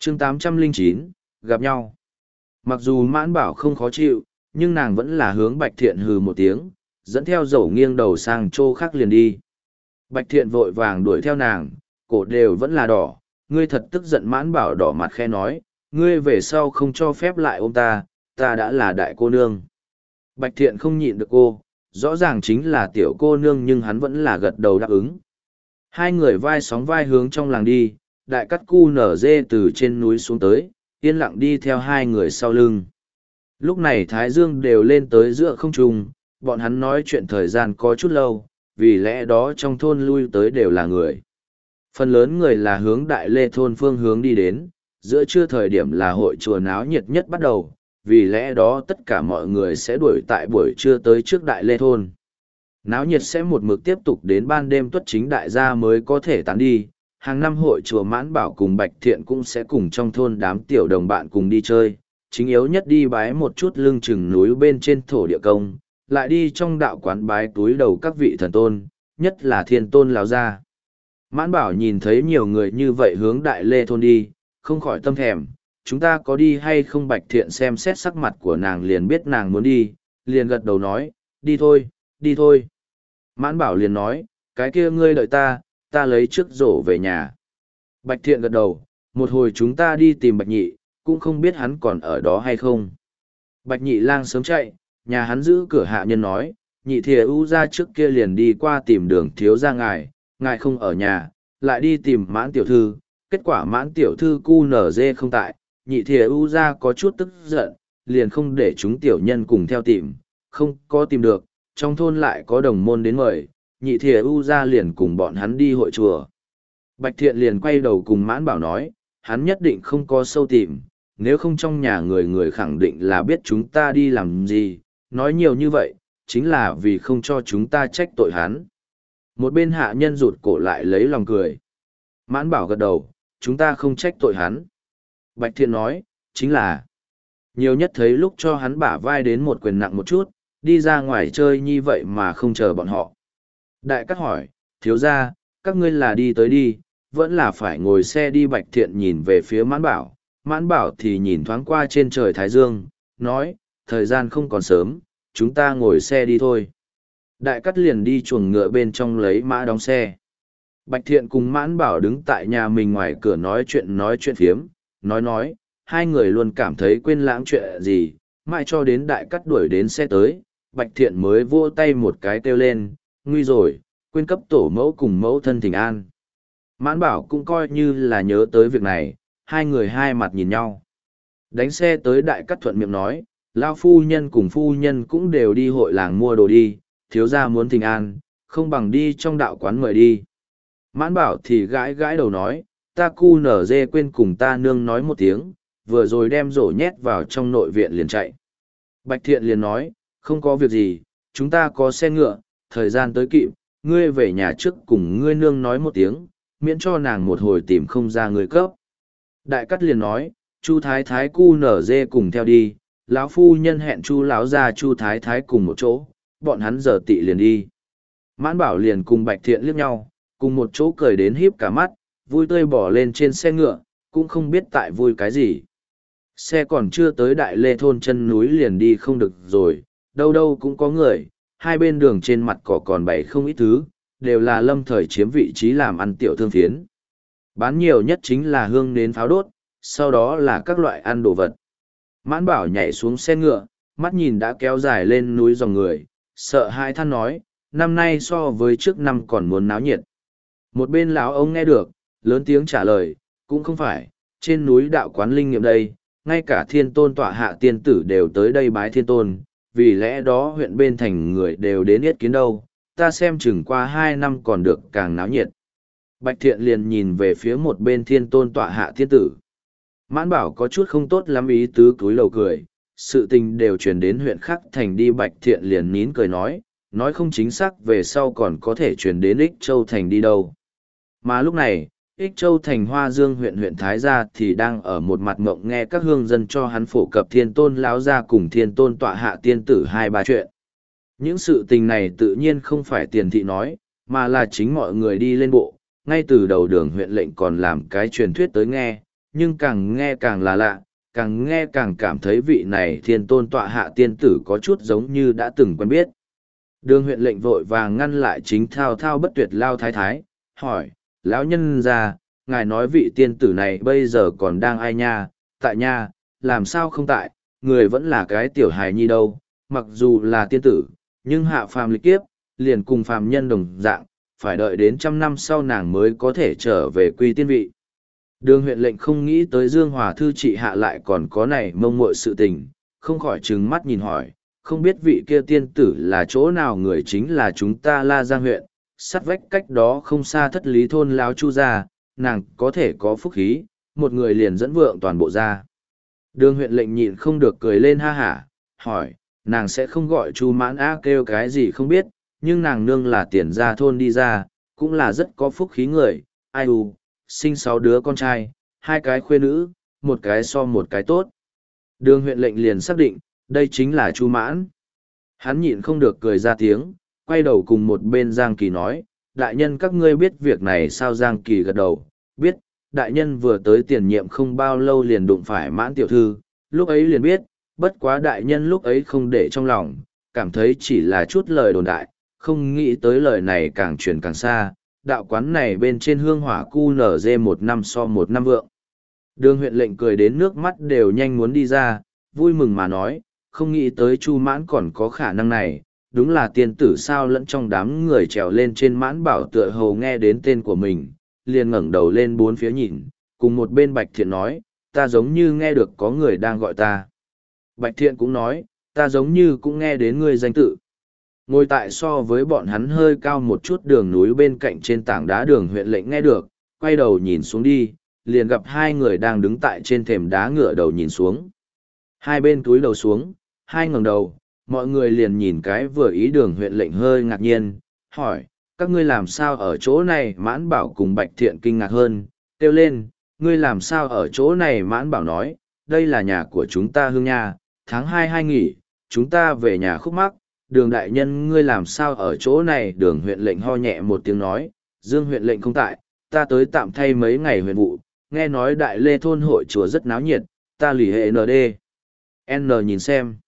chương 809, gặp nhau. Mặc dù Mãn Bảo không khó chịu, nhưng nàng vẫn là hướng Bạch Thiện hừ một tiếng, dẫn theo dầu nghiêng đầu sang chỗ khác liền đi. Bạch Thiện vội vàng đuổi theo nàng, cổ đều vẫn là đỏ, ngươi thật tức giận. Mãn Bảo đỏ mặt khe nói, ngươi về sau không cho phép lại ôm ta, ta đã là đại cô nương. Bạch Thiện không nhịn được cô, rõ ràng chính là tiểu cô nương nhưng hắn vẫn là gật đầu đáp ứng. Hai người vai sóng vai hướng trong làng đi, đại cắt cu nở dê từ trên núi xuống tới, yên lặng đi theo hai người sau lưng. Lúc này Thái Dương đều lên tới giữa không trung, bọn hắn nói chuyện thời gian có chút lâu, vì lẽ đó trong thôn lui tới đều là người. Phần lớn người là hướng Đại Lê thôn phương hướng đi đến, giữa trưa thời điểm là hội chùa náo nhiệt nhất bắt đầu, vì lẽ đó tất cả mọi người sẽ đuổi tại buổi trưa tới trước Đại Lê thôn. Náo nhiệt sẽ một mực tiếp tục đến ban đêm tuất chính đại gia mới có thể tán đi. Hàng năm hội chùa Mãn Bảo cùng Bạch Thiện cũng sẽ cùng trong thôn đám tiểu đồng bạn cùng đi chơi, chính yếu nhất đi bái một chút lưng chừng núi bên trên thổ địa công, lại đi trong đạo quán bái túi đầu các vị thần tôn, nhất là Thiên Tôn lão gia. Mãn Bảo nhìn thấy nhiều người như vậy hướng Đại Lê thôn đi, không khỏi tâm thèm, chúng ta có đi hay không? Bạch Thiện xem xét sắc mặt của nàng liền biết nàng muốn đi, liền gật đầu nói, đi thôi, đi thôi. Mãn Bảo liền nói, cái kia ngươi đợi ta, ta lấy trước rổ về nhà. Bạch Thiện gật đầu, một hồi chúng ta đi tìm Bạch Nhị, cũng không biết hắn còn ở đó hay không. Bạch Nhị lang sớm chạy, nhà hắn giữ cửa hạ nhân nói, Nhị thìa u ra trước kia liền đi qua tìm Đường thiếu gia ngài không ở nhà, lại đi tìm Mãn tiểu thư, kết quả Mãn tiểu thư cu nở dê không tại, Nhị thìa u ra có chút tức giận, liền không để chúng tiểu nhân cùng theo tìm, không có tìm được, trong thôn lại có đồng môn đến mời, Nhị thìa u ra liền cùng bọn hắn đi hội chùa. Bạch Thiện liền quay đầu cùng Mãn Bảo nói, hắn nhất định không có sâu tìm, nếu không trong nhà người khẳng định là biết chúng ta đi làm gì, nói nhiều như vậy, chính là vì không cho chúng ta trách tội hắn. Một bên hạ nhân rụt cổ lại lấy lòng cười. Mãn Bảo gật đầu, chúng ta không trách tội hắn. Bạch Thiện nói, chính là, nhiều nhất thấy lúc cho hắn bả vai đến một quyền nặng một chút, đi ra ngoài chơi như vậy mà không chờ bọn họ. Đại Cát hỏi, thiếu gia, các ngươi là đi tới đi, vẫn là phải ngồi xe đi? Bạch Thiện nhìn về phía Mãn Bảo thì nhìn thoáng qua trên trời Thái Dương, nói, thời gian không còn sớm, chúng ta ngồi xe đi thôi. Đại Cát liền đi chuồng ngựa bên trong lấy mã đóng xe. Bạch Thiện cùng Mãn Bảo đứng tại nhà mình ngoài cửa nói chuyện phiếm, nói, hai người luôn cảm thấy quên lãng chuyện gì, mãi cho đến Đại Cát đuổi đến xe tới, Bạch Thiện mới vỗ tay một cái kêu lên, nguy rồi, quên cấp tổ mẫu cùng mẫu thân thỉnh an. Mãn Bảo cũng coi như là nhớ tới việc này, hai người hai mặt nhìn nhau. Đánh xe tới Đại Cát thuận miệng nói, lão phu nhân cùng phu nhân cũng đều đi hội làng mua đồ đi, thiếu gia muốn thỉnh an, không bằng đi trong đạo quán mời đi. Mãn Bảo thì gãi gãi đầu nói, ta cu nở dê quên cùng ta nương nói một tiếng, vừa rồi đem rổ nhét vào trong nội viện liền chạy. Bạch Thiện liền nói, không có việc gì, chúng ta có xe ngựa, thời gian tới kịp, ngươi về nhà trước cùng ngươi nương nói một tiếng, miễn cho nàng một hồi tìm không ra người cấp. Đại Cát liền nói, Chu Thái Thái cu nở dê cùng theo đi, lão phu nhân hẹn Chu lão gia Chu Thái Thái cùng một chỗ, bọn hắn giờ tị liền đi. Mãn Bảo liền cùng Bạch Thiện liếc nhau, cùng một chỗ cười đến híp cả mắt, vui tươi bỏ lên trên xe ngựa, cũng không biết tại vui cái gì. Xe còn chưa tới Đại Lê thôn chân núi liền đi không được rồi, đâu đâu cũng có người, hai bên đường trên mặt cỏ còn bày không ít thứ, đều là lâm thời chiếm vị trí làm ăn tiểu thương phiến. Bán nhiều nhất chính là hương nến pháo đốt, sau đó là các loại ăn đồ vật. Mãn Bảo nhảy xuống xe ngựa, mắt nhìn đã kéo dài lên núi dòng người, sợ hai than nói, năm nay so với trước năm còn muốn náo nhiệt. Một bên lão ông nghe được, lớn tiếng trả lời, cũng không phải, trên núi đạo quán linh nghiệm đây, ngay cả Thiên Tôn tọa hạ tiên tử đều tới đây bái Thiên Tôn, vì lẽ đó huyện bên thành người đều đến yết kiến đâu, ta xem chừng qua 2 năm còn được càng náo nhiệt. Bạch Thiện liền nhìn về phía một bên Thiên Tôn tọa hạ tiên tử. Mãn Bảo có chút không tốt lắm ý tứ cúi đầu cười, sự tình đều truyền đến huyện khác thành đi. Bạch Thiện liền nín cười nói không chính xác về sau còn có thể truyền đến Ích Châu thành đi đâu. Mà lúc này, Ích Châu thành Hoa Dương huyện Thái Gia thì đang ở một mặt mộng nghe các hương dân cho hắn phổ cập Thiên Tôn lão gia cùng Thiên Tôn tọa hạ tiên tử 2-3 chuyện. Những sự tình này tự nhiên không phải tiền thị nói, mà là chính mọi người đi lên bộ, ngay từ đầu đường huyện lệnh còn làm cái truyền thuyết tới nghe, nhưng càng nghe càng là lạ, càng nghe càng cảm thấy vị này thiên tôn tọa hạ tiên tử có chút giống như đã từng quen biết. Đường huyện lệnh vội vàng ngăn lại chính thao thao bất tuyệt Lao Thái Thái, hỏi, lão nhân ra, ngài nói vị tiên tử này bây giờ còn đang ai nha, tại nha, làm sao không tại, người vẫn là cái tiểu hài nhi đâu, mặc dù là tiên tử, nhưng hạ phàm lịch kiếp, liền cùng phàm nhân đồng dạng, phải đợi đến 100 năm sau nàng mới có thể trở về quy tiên vị. Đường huyện lệnh không nghĩ tới Dương Hòa Thư trị hạ lại còn có này mông muội sự tình, không khỏi trừng mắt nhìn hỏi, không biết vị kia tiên tử là chỗ nào, người chính là chúng ta La Giang huyện, sát vách cách đó không xa Thất Lý thôn lão Chu gia, nàng có thể có phúc khí, một người liền dẫn vượng toàn bộ ra. Đường huyện lệnh nhịn không được cười lên ha hả, hỏi, nàng sẽ không gọi Chu Mãn Á kêu cái gì không biết, nhưng nàng nương là tiền gia thôn đi ra, cũng là rất có phúc khí người, ai u, sinh 6 đứa con trai, 2 cái khuê nữ, một cái so một cái tốt. Đường huyện lệnh liền xác định, đây chính là Chu Mãn. Hắn nhịn không được cười ra tiếng, quay đầu cùng một bên Giang Kỳ nói, đại nhân các ngươi biết việc này sao? Giang Kỳ gật đầu, biết, đại nhân vừa tới tiền nhiệm không bao lâu liền đụng phải Mãn tiểu thư, lúc ấy liền biết, bất quá đại nhân lúc ấy không để trong lòng, cảm thấy chỉ là chút lời đồn đại, không nghĩ tới lời này càng truyền càng xa, đạo quán này bên trên hương hỏa cu nở dê 1 năm so 1 năm vượng. Đường huyện lệnh cười đến nước mắt đều nhanh muốn đi ra, vui mừng mà nói, không nghĩ tới Chu Mãn còn có khả năng này, đúng là tiên tử sao? Lẫn trong đám người trèo lên trên Mãn Bảo tựa hồ nghe đến tên của mình, liền ngẩng đầu lên bốn phía nhìn, cùng một bên Bạch Thiện nói, ta giống như nghe được có người đang gọi ta. Bạch Thiện cũng nói, ta giống như cũng nghe đến ngươi danh tự. Ngồi tại so với bọn hắn hơi cao một chút đường núi bên cạnh trên tảng đá, đường huyện lệnh nghe được, quay đầu nhìn xuống đi, liền gặp 2 người đang đứng tại trên thềm đá ngửa đầu nhìn xuống. Hai bên túi đầu xuống, hai ngẩng đầu, mọi người liền nhìn cái vừa ý. Đường huyện lệnh hơi ngạc nhiên, hỏi, các ngươi làm sao ở chỗ này? Mãn Bảo cùng Bạch Thiện kinh ngạc hơn, kêu lên, ngươi làm sao ở chỗ này? Mãn Bảo nói, đây là nhà của chúng ta Hương nha, tháng 2 nghỉ, chúng ta về nhà Khúc Mắc. Đường đại nhân ngươi làm sao ở chỗ này? Đường huyện lệnh ho nhẹ một tiếng nói, Dương huyện lệnh không tại, ta tới tạm thay mấy ngày huyện vụ, nghe nói Đại Lê thôn hội chùa rất náo nhiệt, ta lì hệ ND. N nhìn xem.